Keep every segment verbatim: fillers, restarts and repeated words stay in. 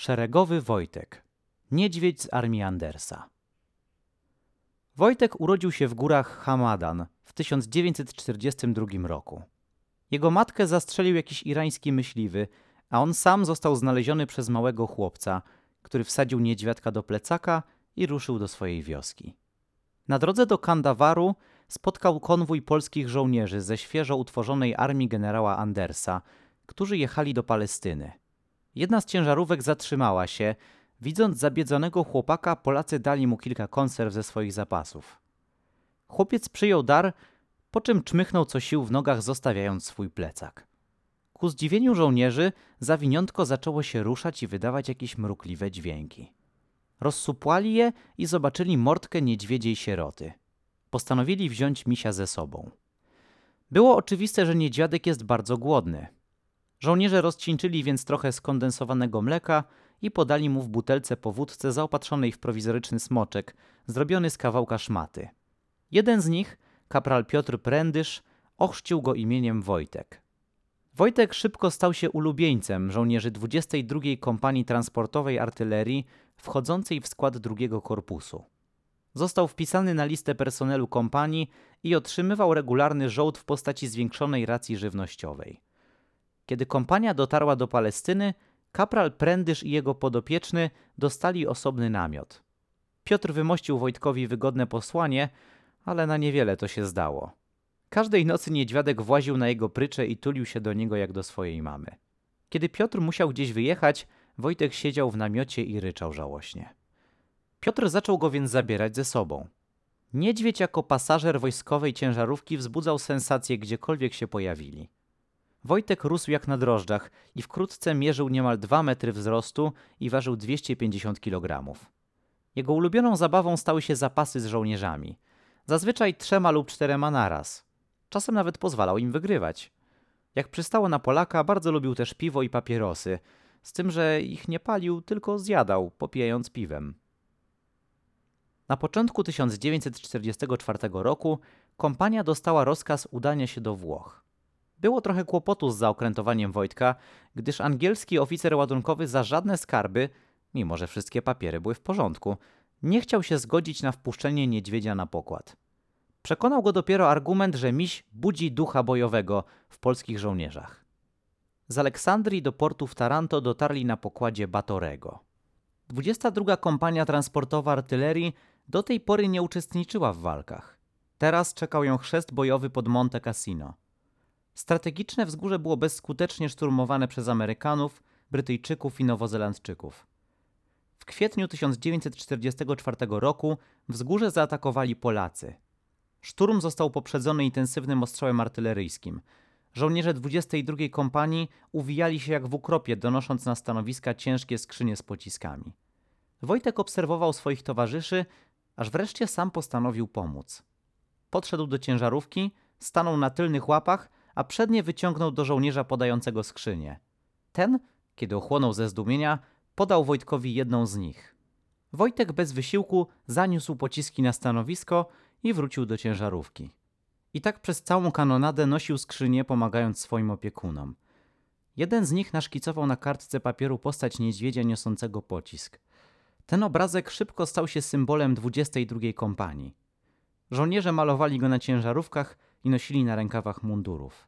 Szeregowy Wojtek. Niedźwiedź z armii Andersa. Wojtek urodził się w górach Hamadan w tysiąc dziewięćset czterdziestym drugim roku. Jego matkę zastrzelił jakiś irański myśliwy, a on sam został znaleziony przez małego chłopca, który wsadził niedźwiadka do plecaka i ruszył do swojej wioski. Na drodze do Kandawaru spotkał konwój polskich żołnierzy ze świeżo utworzonej armii generała Andersa, którzy jechali do Palestyny. Jedna z ciężarówek zatrzymała się. Widząc zabiedzonego chłopaka, Polacy dali mu kilka konserw ze swoich zapasów. Chłopiec przyjął dar, po czym czmychnął co sił w nogach, zostawiając swój plecak. Ku zdziwieniu żołnierzy zawiniątko zaczęło się ruszać i wydawać jakieś mrukliwe dźwięki. Rozsupłali je i zobaczyli mordkę niedźwiedziej sieroty. Postanowili wziąć misia ze sobą. Było oczywiste, że niedźwiadek jest bardzo głodny. Żołnierze rozcieńczyli więc trochę skondensowanego mleka i podali mu w butelce po wódce zaopatrzonej w prowizoryczny smoczek, zrobiony z kawałka szmaty. Jeden z nich, kapral Piotr Prędysz, ochrzcił go imieniem Wojtek. Wojtek szybko stał się ulubieńcem żołnierzy dwudziestej drugiej Kompanii Transportowej Artylerii wchodzącej w skład drugiego korpusu. Został wpisany na listę personelu kompanii i otrzymywał regularny żołd w postaci zwiększonej racji żywnościowej. Kiedy kompania dotarła do Palestyny, kapral Prędysz i jego podopieczny dostali osobny namiot. Piotr wymościł Wojtkowi wygodne posłanie, ale na niewiele to się zdało. Każdej nocy niedźwiadek właził na jego pryczę i tulił się do niego jak do swojej mamy. Kiedy Piotr musiał gdzieś wyjechać, Wojtek siedział w namiocie i ryczał żałośnie. Piotr zaczął go więc zabierać ze sobą. Niedźwiedź jako pasażer wojskowej ciężarówki wzbudzał sensację gdziekolwiek się pojawili. Wojtek rósł jak na drożdżach i wkrótce mierzył niemal dwa metry wzrostu i ważył dwieście pięćdziesiąt kilogramów. Jego ulubioną zabawą stały się zapasy z żołnierzami. Zazwyczaj trzema lub czterema naraz. Czasem nawet pozwalał im wygrywać. Jak przystało na Polaka, bardzo lubił też piwo i papierosy, z tym, że ich nie palił, tylko zjadał, popijając piwem. Na początku tysiąc dziewięćset czterdziestego czwartego roku kompania dostała rozkaz udania się do Włoch. Było trochę kłopotu z zaokrętowaniem Wojtka, gdyż angielski oficer ładunkowy za żadne skarby, mimo że wszystkie papiery były w porządku, nie chciał się zgodzić na wpuszczenie niedźwiedzia na pokład. Przekonał go dopiero argument, że miś budzi ducha bojowego w polskich żołnierzach. Z Aleksandrii do portu w Taranto dotarli na pokładzie Batorego. dwudziesta druga Kompania Transportowa Artylerii do tej pory nie uczestniczyła w walkach. Teraz czekał ją chrzest bojowy pod Monte Cassino. Strategiczne wzgórze było bezskutecznie szturmowane przez Amerykanów, Brytyjczyków i Nowozelandczyków. W kwietniu tysiąc dziewięćset czterdziestego czwartego roku wzgórze zaatakowali Polacy. Szturm został poprzedzony intensywnym ostrzałem artyleryjskim. Żołnierze dwudziestej drugiej Kompanii uwijali się jak w ukropie, donosząc na stanowiska ciężkie skrzynie z pociskami. Wojtek obserwował swoich towarzyszy, aż wreszcie sam postanowił pomóc. Podszedł do ciężarówki, stanął na tylnych łapach, a przednie wyciągnął do żołnierza podającego skrzynię. Ten, kiedy ochłonął ze zdumienia, podał Wojtkowi jedną z nich. Wojtek bez wysiłku zaniósł pociski na stanowisko i wrócił do ciężarówki. I tak przez całą kanonadę nosił skrzynię, pomagając swoim opiekunom. Jeden z nich naszkicował na kartce papieru postać niedźwiedzia niosącego pocisk. Ten obrazek szybko stał się symbolem dwudziestej drugiej Kompanii. Żołnierze malowali go na ciężarówkach i nosili na rękawach mundurów.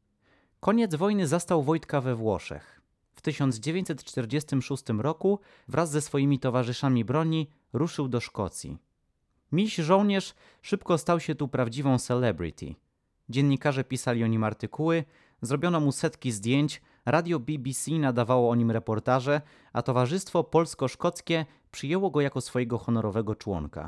Koniec wojny zastał Wojtka we Włoszech. W tysiąc dziewięćset czterdziestym szóstym roku wraz ze swoimi towarzyszami broni ruszył do Szkocji. Miś żołnierz szybko stał się tu prawdziwą celebrity. Dziennikarze pisali o nim artykuły, zrobiono mu setki zdjęć, radio B B C nadawało o nim reportaże, a Towarzystwo Polsko-Szkockie przyjęło go jako swojego honorowego członka.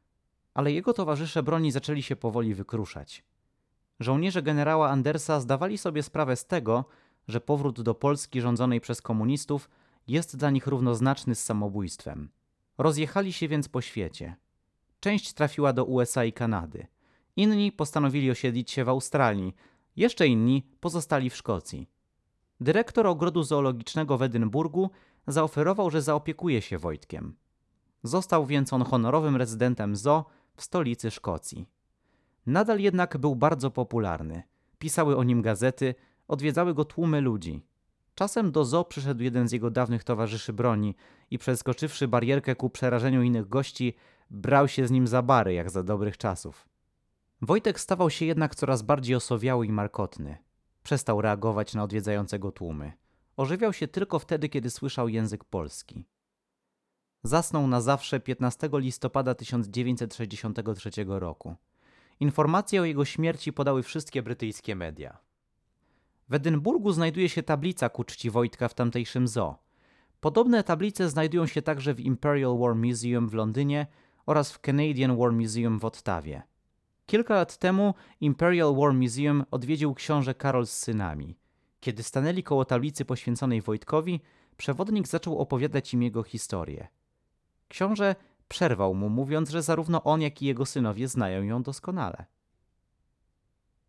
Ale jego towarzysze broni zaczęli się powoli wykruszać. Żołnierze generała Andersa zdawali sobie sprawę z tego, że powrót do Polski rządzonej przez komunistów jest dla nich równoznaczny z samobójstwem. Rozjechali się więc po świecie. Część trafiła do U S A i Kanady. Inni postanowili osiedlić się w Australii. Jeszcze inni pozostali w Szkocji. Dyrektor ogrodu zoologicznego w Edynburgu zaoferował, że zaopiekuje się Wojtkiem. Został więc on honorowym rezydentem zoo w stolicy Szkocji. Nadal jednak był bardzo popularny. Pisały o nim gazety, odwiedzały go tłumy ludzi. Czasem do zoo przyszedł jeden z jego dawnych towarzyszy broni i przeskoczywszy barierkę ku przerażeniu innych gości, brał się z nim za bary, jak za dobrych czasów. Wojtek stawał się jednak coraz bardziej osowiały i markotny. Przestał reagować na odwiedzające go tłumy. Ożywiał się tylko wtedy, kiedy słyszał język polski. Zasnął na zawsze piętnastego listopada tysiąc dziewięćset sześćdziesiątego trzeciego roku. Informacje o jego śmierci podały wszystkie brytyjskie media. W Edynburgu znajduje się tablica ku czci Wojtka w tamtejszym zoo. Podobne tablice znajdują się także w Imperial War Museum w Londynie oraz w Canadian War Museum w Ottawie. Kilka lat temu Imperial War Museum odwiedził książę Karol z synami. Kiedy stanęli koło tablicy poświęconej Wojtkowi, przewodnik zaczął opowiadać im jego historię. Książę przerwał mu, mówiąc, że zarówno on, jak i jego synowie znają ją doskonale.